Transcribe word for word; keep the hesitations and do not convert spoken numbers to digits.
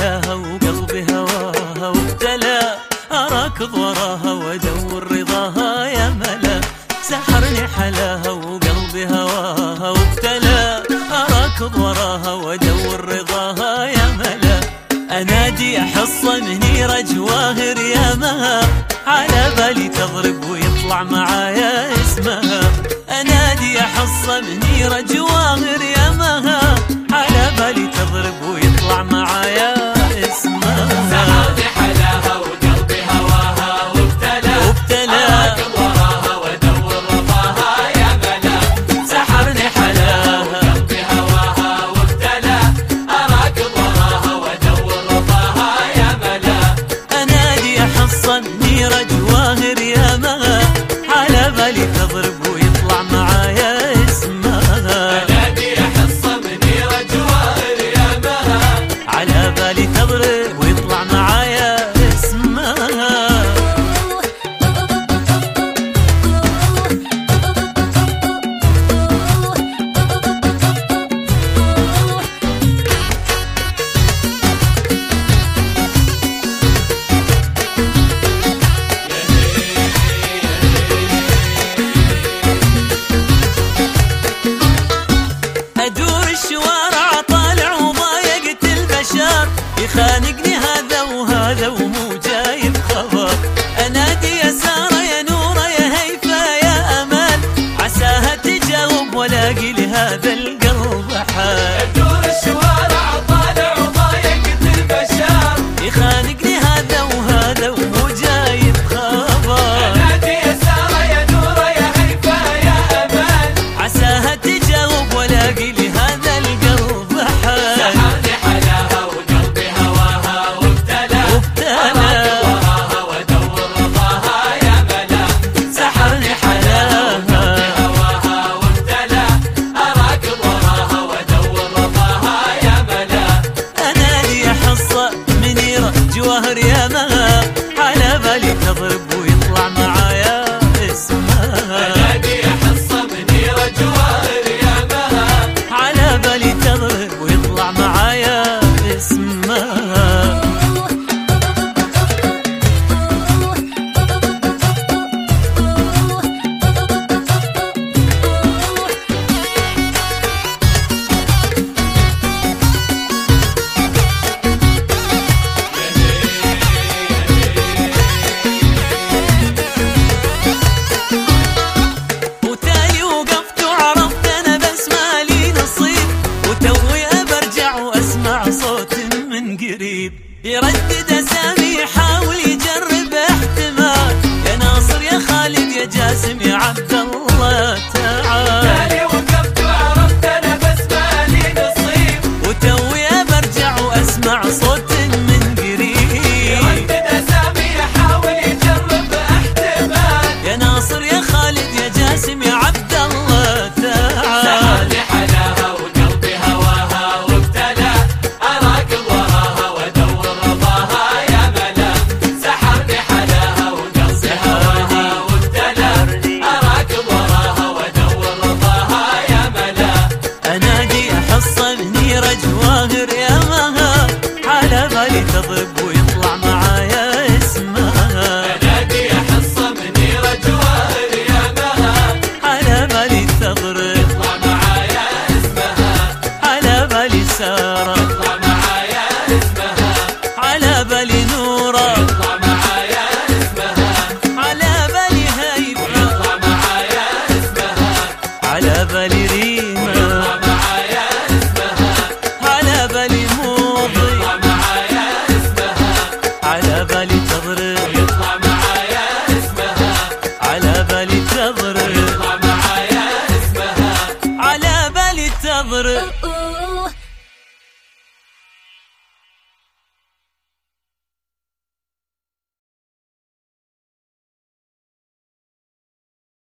حلاها وقلبي هواها وابتلى، أراكض وراها وأدور رضاها يا ملا. سحرني حلاها وقلبي هواها وابتلى، أراكض وراها وأدور رضاها يا ملا. أنادي أحص منيرة جواهر يا مها، على بالي تضرب ويطلع معايا اسمها. أنادي أحص منيرة جواهر يا مها، على بالي تضرب ويطلع معايا اسمها. سحرني حلاها وقلبي هواها وابتلى، وابتلى أراكض وراها وأدور رضاها يا ملا. سحرني حلاها وقلبي هواها وابتلى، أراكض وراها وأدور رضاها يا ملا. أنادي أحص منيرة جواهر يا مها، على بالي تضرب ويطلع معايا اسمها. أنادي أحص منيرة جواهر يا مها، على بالي تضرب ويطلع معايا اسمها. أدور الشوارع طالع وضايقت البشر، يخانقني هذا وهذا ومو جايب خبر. أنادي يا سارة يا نورة يا هيفا يا أمل، عساها تجاوب ولاقي لهذا القلب حال. أدور الشوارع طالع وضايقت البشر، يخانقني هذا وهذا ومو جايب خبر. أنادي يا سارة يا نورة يا هيفا يا أمل، عساها تجاوب ولاقي لهذا القلب حال. سحرني حلاها وقلبي هواها وابتلى، وابتلى أراكض وراها وأدور رضاها يا ملا. سحرني حلاها هواها وابتلى، أراكض وراها وأدور رضاها يا ملا. أنادي أحصى منيرة جواهر يا مها، على بالي تضرب ويطلع معايا اسمها. أنادي أحص منيرة جواهر يا مها، على بالي تضرب ويطلع معايا اسمها. وتالي وقفت وعرفت أنا بس مالي نصيب، وتوي أبرجع وأسمع صوت من قريب يردد أسامي يحاول يجرب احتمال. يا ناصر يا خالد يا جاسم يا عبد الله تعال. تالي وقفت وعرفت أنا بس مالي نصيب، وتوي أبرجع وأسمع صوت من قريب يردد أسامي يحاول يجرب احتمال. يا ناصر يا خالد يا جاسم يا عبد الله تعال. سحرني حلاها وقلبي هواها وابتلى، أراكض وراها وأدور رضاها يا ملا. سحرني حلاها وقلبي هواها وابتلى، أراكض وراها وأدور رضاها يا ملا. أنادي أحص منيرة جواهر يا مها، على بالي تضرب ويطلع معايا اسمها. أنادي أحص منيرة جواهر يا مها، على بالي تضرب يطلع معايا اسمها. على بالي سارة